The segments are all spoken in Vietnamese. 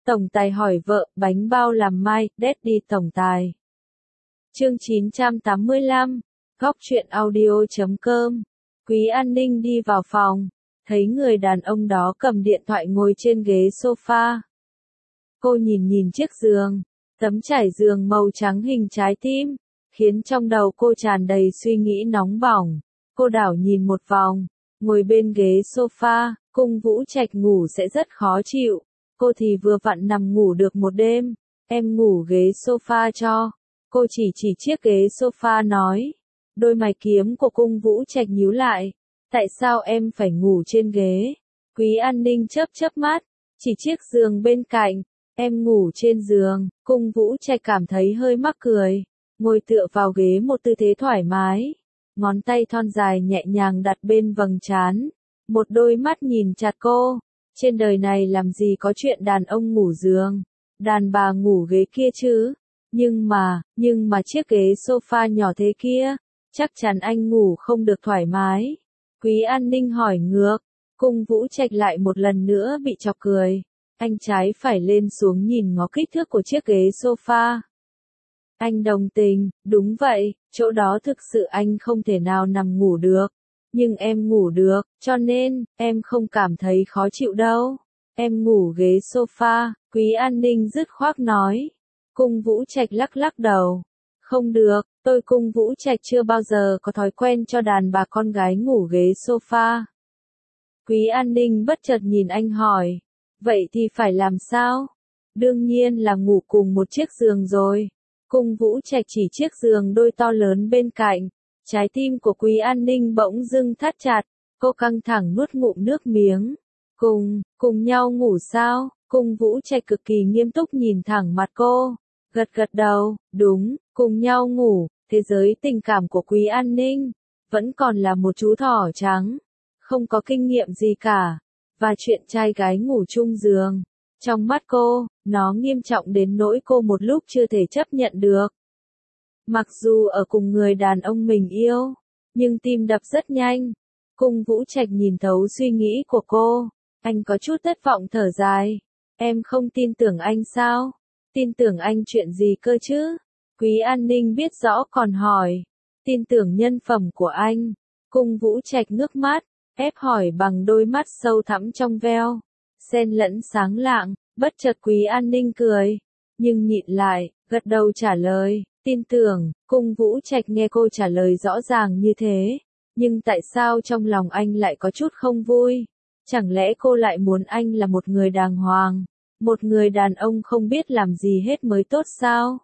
Tổng tài hỏi vợ, bánh bao làm mai, Daddy tổng tài. Chương 985, Góc truyện audio.com. Quý An Ninh đi vào phòng, thấy người đàn ông đó cầm điện thoại ngồi trên ghế sofa. Cô nhìn chiếc giường, tấm trải giường màu trắng hình trái tim, khiến trong đầu cô tràn đầy suy nghĩ nóng bỏng. Cô đảo nhìn một vòng, ngồi bên ghế sofa, Cung Vũ Trạch ngủ sẽ rất khó chịu. Cô thì vừa vặn nằm ngủ được một đêm, em ngủ ghế sofa cho. Cô chỉ chiếc ghế sofa nói. Đôi mày kiếm của Cung Vũ Trạch nhíu lại. Tại sao em phải ngủ trên ghế? Quý An Ninh chớp mắt, chỉ chiếc giường bên cạnh. Em ngủ trên giường. Cung Vũ Trạch cảm thấy hơi mắc cười, ngồi tựa vào ghế một tư thế thoải mái. Ngón tay thon dài nhẹ nhàng đặt bên vầng trán. Một đôi mắt nhìn chặt cô. Trên đời này làm gì có chuyện đàn ông ngủ giường, đàn bà ngủ ghế kia chứ. Nhưng mà chiếc ghế sofa nhỏ thế kia, chắc chắn anh ngủ không được thoải mái. Quý An Ninh hỏi ngược. Cung Vũ Trạch lại một lần nữa bị chọc cười. Anh trái phải lên xuống nhìn ngó kích thước của chiếc ghế sofa. Anh đồng tình, đúng vậy, chỗ đó thực sự anh không thể nào nằm ngủ được. Nhưng em ngủ được, cho nên, em không cảm thấy khó chịu đâu. Em ngủ ghế sofa, Quý An Ninh dứt khoát nói. Cung Vũ Trạch lắc đầu. Không được, tôi Cung Vũ Trạch chưa bao giờ có thói quen cho đàn bà con gái ngủ ghế sofa. Quý An Ninh bất chợt nhìn anh hỏi. Vậy thì phải làm sao? Đương nhiên là ngủ cùng một chiếc giường rồi. Cung Vũ Trạch chỉ chiếc giường đôi to lớn bên cạnh. Trái tim của Quý An Ninh bỗng dưng thắt chặt, cô căng thẳng nuốt ngụm nước miếng. Cùng nhau ngủ sao? Cung Vũ Trạch cực kỳ nghiêm túc nhìn thẳng mặt cô, gật đầu, đúng, cùng nhau ngủ. Thế giới tình cảm của Quý An Ninh vẫn còn là một chú thỏ trắng, không có kinh nghiệm gì cả. Và chuyện trai gái ngủ chung giường, trong mắt cô, nó nghiêm trọng đến nỗi cô một lúc chưa thể chấp nhận được. Mặc dù ở cùng người đàn ông mình yêu, nhưng tim đập rất nhanh. Cung Vũ Trạch nhìn thấu suy nghĩ của cô, anh có chút thất vọng thở dài. Em không tin tưởng anh sao? Tin tưởng anh chuyện gì cơ chứ? Quý An Ninh biết rõ còn hỏi. Tin tưởng nhân phẩm của anh. Cung Vũ Trạch ngước mắt, ép hỏi bằng đôi mắt sâu thẳm trong veo, xen lẫn sáng lạng. Bất chợt Quý An Ninh cười, nhưng nhịn lại, gật đầu trả lời. Tin tưởng. Cung Vũ Trạch nghe cô trả lời rõ ràng như thế, nhưng tại sao trong lòng anh lại có chút không vui? Chẳng lẽ cô lại muốn anh là một người đàng hoàng, một người đàn ông không biết làm gì hết mới tốt sao?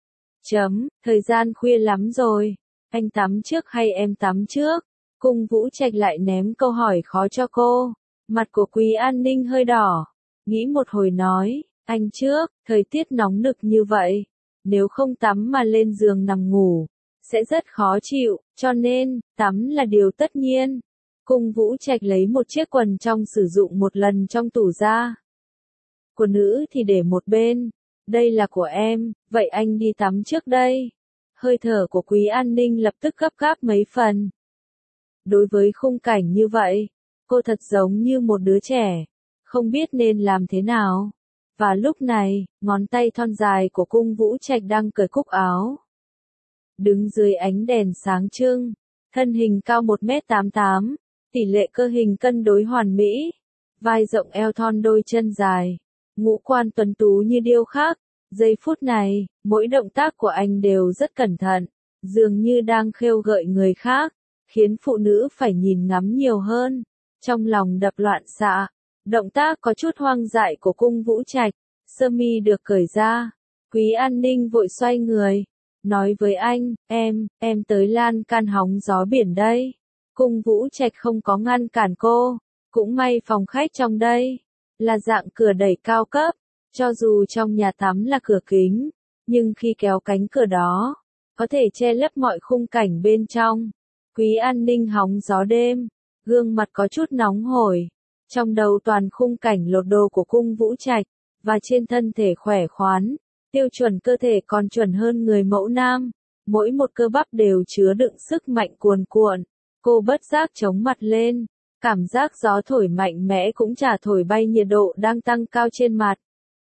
Thời gian khuya lắm rồi, anh tắm trước hay em tắm trước? Cung Vũ Trạch lại ném câu hỏi khó cho cô. Mặt của Quý An Ninh hơi đỏ, nghĩ một hồi nói, anh trước, thời tiết nóng nực như vậy. Nếu không tắm mà lên giường nằm ngủ, sẽ rất khó chịu, cho nên, tắm là điều tất nhiên. Cung Vũ Trạch lấy một chiếc quần trong sử dụng một lần trong tủ ra. Của nữ thì để một bên, đây là của em, vậy anh đi tắm trước đây. Hơi thở của Quý An Ninh lập tức gấp gáp mấy phần. Đối với khung cảnh như vậy, cô thật giống như một đứa trẻ, không biết nên làm thế nào. Và lúc này, ngón tay thon dài của Cung Vũ Trạch đang cởi cúc áo. Đứng dưới ánh đèn sáng trưng, thân hình cao 1m88, tỷ lệ cơ hình cân đối hoàn mỹ, vai rộng eo thon đôi chân dài, ngũ quan tuấn tú như điêu khắc. Giây phút này, mỗi động tác của anh đều rất cẩn thận, dường như đang khêu gợi người khác, khiến phụ nữ phải nhìn ngắm nhiều hơn. Trong lòng đập loạn xạ. Động tác có chút hoang dại của Cung Vũ Trạch, sơ mi được cởi ra. Quý An Ninh vội xoay người, nói với anh, em tới lan can hóng gió biển đây. Cung Vũ Trạch không có ngăn cản cô, cũng may phòng khách trong đây là dạng cửa đẩy cao cấp, cho dù trong nhà tắm là cửa kính, nhưng khi kéo cánh cửa đó, có thể che lấp mọi khung cảnh bên trong. Quý An Ninh hóng gió đêm, gương mặt có chút nóng hổi. Trong đầu toàn khung cảnh lột đồ của Cung Vũ Trạch, và trên thân thể khỏe khoắn, tiêu chuẩn cơ thể còn chuẩn hơn người mẫu nam. Mỗi một cơ bắp đều chứa đựng sức mạnh cuồn cuộn. Cô bất giác chống mặt lên, cảm giác gió thổi mạnh mẽ cũng chả thổi bay nhiệt độ đang tăng cao trên mặt.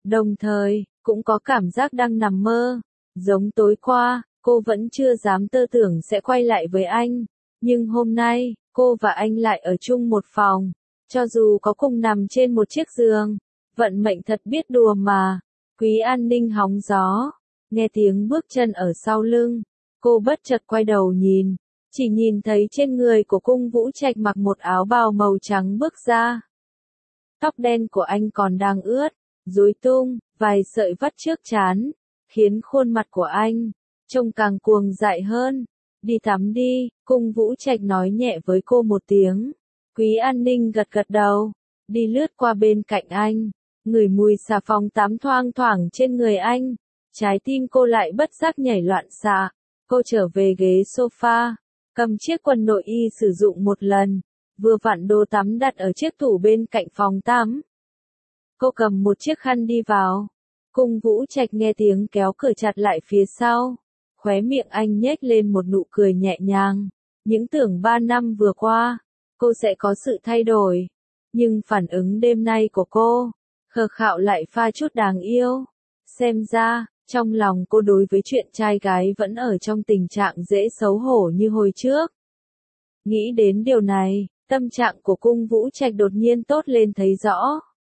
Đồng thời, cũng có cảm giác đang nằm mơ. Giống tối qua, cô vẫn chưa dám tơ tưởng sẽ quay lại với anh. Nhưng hôm nay, cô và anh lại ở chung một phòng. Cho dù có cùng nằm trên một chiếc giường. Vận mệnh thật biết đùa mà. Quý An Ninh hóng gió. Nghe tiếng bước chân ở sau lưng. Cô bất chợt quay đầu nhìn. Chỉ nhìn thấy trên người của Cung Vũ Trạch mặc một áo bào màu trắng bước ra. Tóc đen của anh còn đang ướt, rối tung, vài sợi vắt trước trán, khiến khuôn mặt của anh trông càng cuồng dại hơn. Đi tắm đi, Cung Vũ Trạch nói nhẹ với cô một tiếng. Quý An Ninh gật gật đầu, đi lướt qua bên cạnh anh, ngửi mùi xà phòng tắm thoang thoảng trên người anh. Trái tim cô lại bất giác nhảy loạn xạ. Cô trở về ghế sofa, cầm chiếc quần nội y sử dụng một lần, vừa vặn đồ tắm đặt ở chiếc tủ bên cạnh phòng tắm. Cô cầm một chiếc khăn đi vào. Cung Vũ Trạch nghe tiếng kéo cửa chặt lại phía sau. Khóe miệng anh nhếch lên một nụ cười nhẹ nhàng. Những tưởng 3 năm vừa qua, cô sẽ có sự thay đổi. Nhưng phản ứng đêm nay của cô, khờ khạo lại pha chút đáng yêu. Xem ra, trong lòng cô đối với chuyện trai gái vẫn ở trong tình trạng dễ xấu hổ như hồi trước. Nghĩ đến điều này, tâm trạng của Cung Vũ Trạch đột nhiên tốt lên thấy rõ.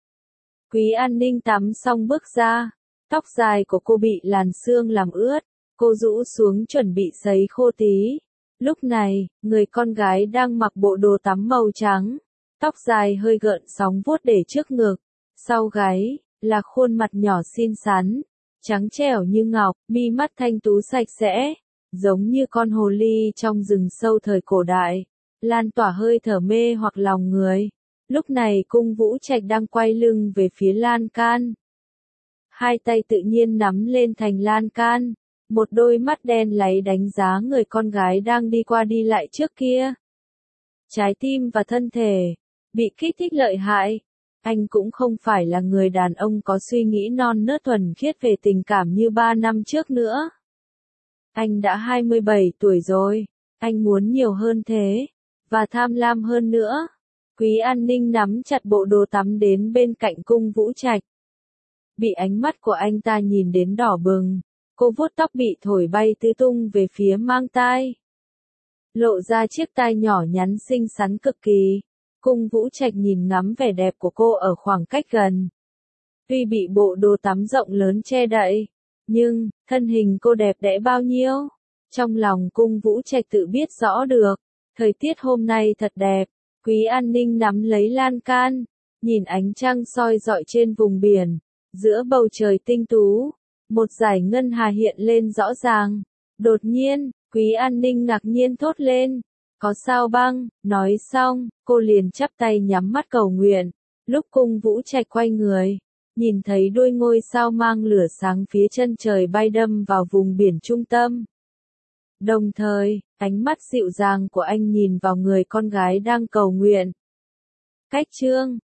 Quý An Ninh tắm xong bước ra, tóc dài của cô bị làn sương làm ướt, cô rũ xuống chuẩn bị sấy khô tí. Lúc này, người con gái đang mặc bộ đồ tắm màu trắng, tóc dài hơi gợn sóng vuốt để trước ngực, sau gáy là khuôn mặt nhỏ xinh xắn, trắng trẻo như ngọc, mi mắt thanh tú sạch sẽ, giống như con hồ ly trong rừng sâu thời cổ đại, lan tỏa hơi thở mê hoặc lòng người. Lúc này Cung Vũ Trạch đang quay lưng về phía lan can. Hai tay tự nhiên nắm lên thành lan can, một đôi mắt đen láy đánh giá người con gái đang đi qua đi lại trước kia. Trái tim và thân thể bị kích thích lợi hại. Anh cũng không phải là người đàn ông có suy nghĩ non nớt thuần khiết về tình cảm như 3 năm trước nữa. Anh đã 27 tuổi rồi, anh muốn nhiều hơn thế, và tham lam hơn nữa. Quý An Ninh nắm chặt bộ đồ tắm đến bên cạnh Cung Vũ Trạch. Bị ánh mắt của anh ta nhìn đến đỏ bừng, cô vuốt tóc bị thổi bay tứ tung về phía mang tai. Lộ ra chiếc tai nhỏ nhắn xinh xắn cực kỳ. Cung Vũ Trạch nhìn ngắm vẻ đẹp của cô ở khoảng cách gần. Tuy bị bộ đồ tắm rộng lớn che đậy, nhưng, thân hình cô đẹp đẽ bao nhiêu. Trong lòng Cung Vũ Trạch tự biết rõ được, thời tiết hôm nay thật đẹp. Quý An Ninh nắm lấy lan can, nhìn ánh trăng soi rọi trên vùng biển, giữa bầu trời tinh tú, một dải ngân hà hiện lên rõ ràng. Đột nhiên, Quý An Ninh ngạc nhiên thốt lên, có sao băng, nói xong, cô liền chắp tay nhắm mắt cầu nguyện. Lúc Cung Vũ Trạch quay người, nhìn thấy đôi ngôi sao mang lửa sáng phía chân trời bay đâm vào vùng biển trung tâm. Đồng thời, ánh mắt dịu dàng của anh nhìn vào người con gái đang cầu nguyện. Cách chương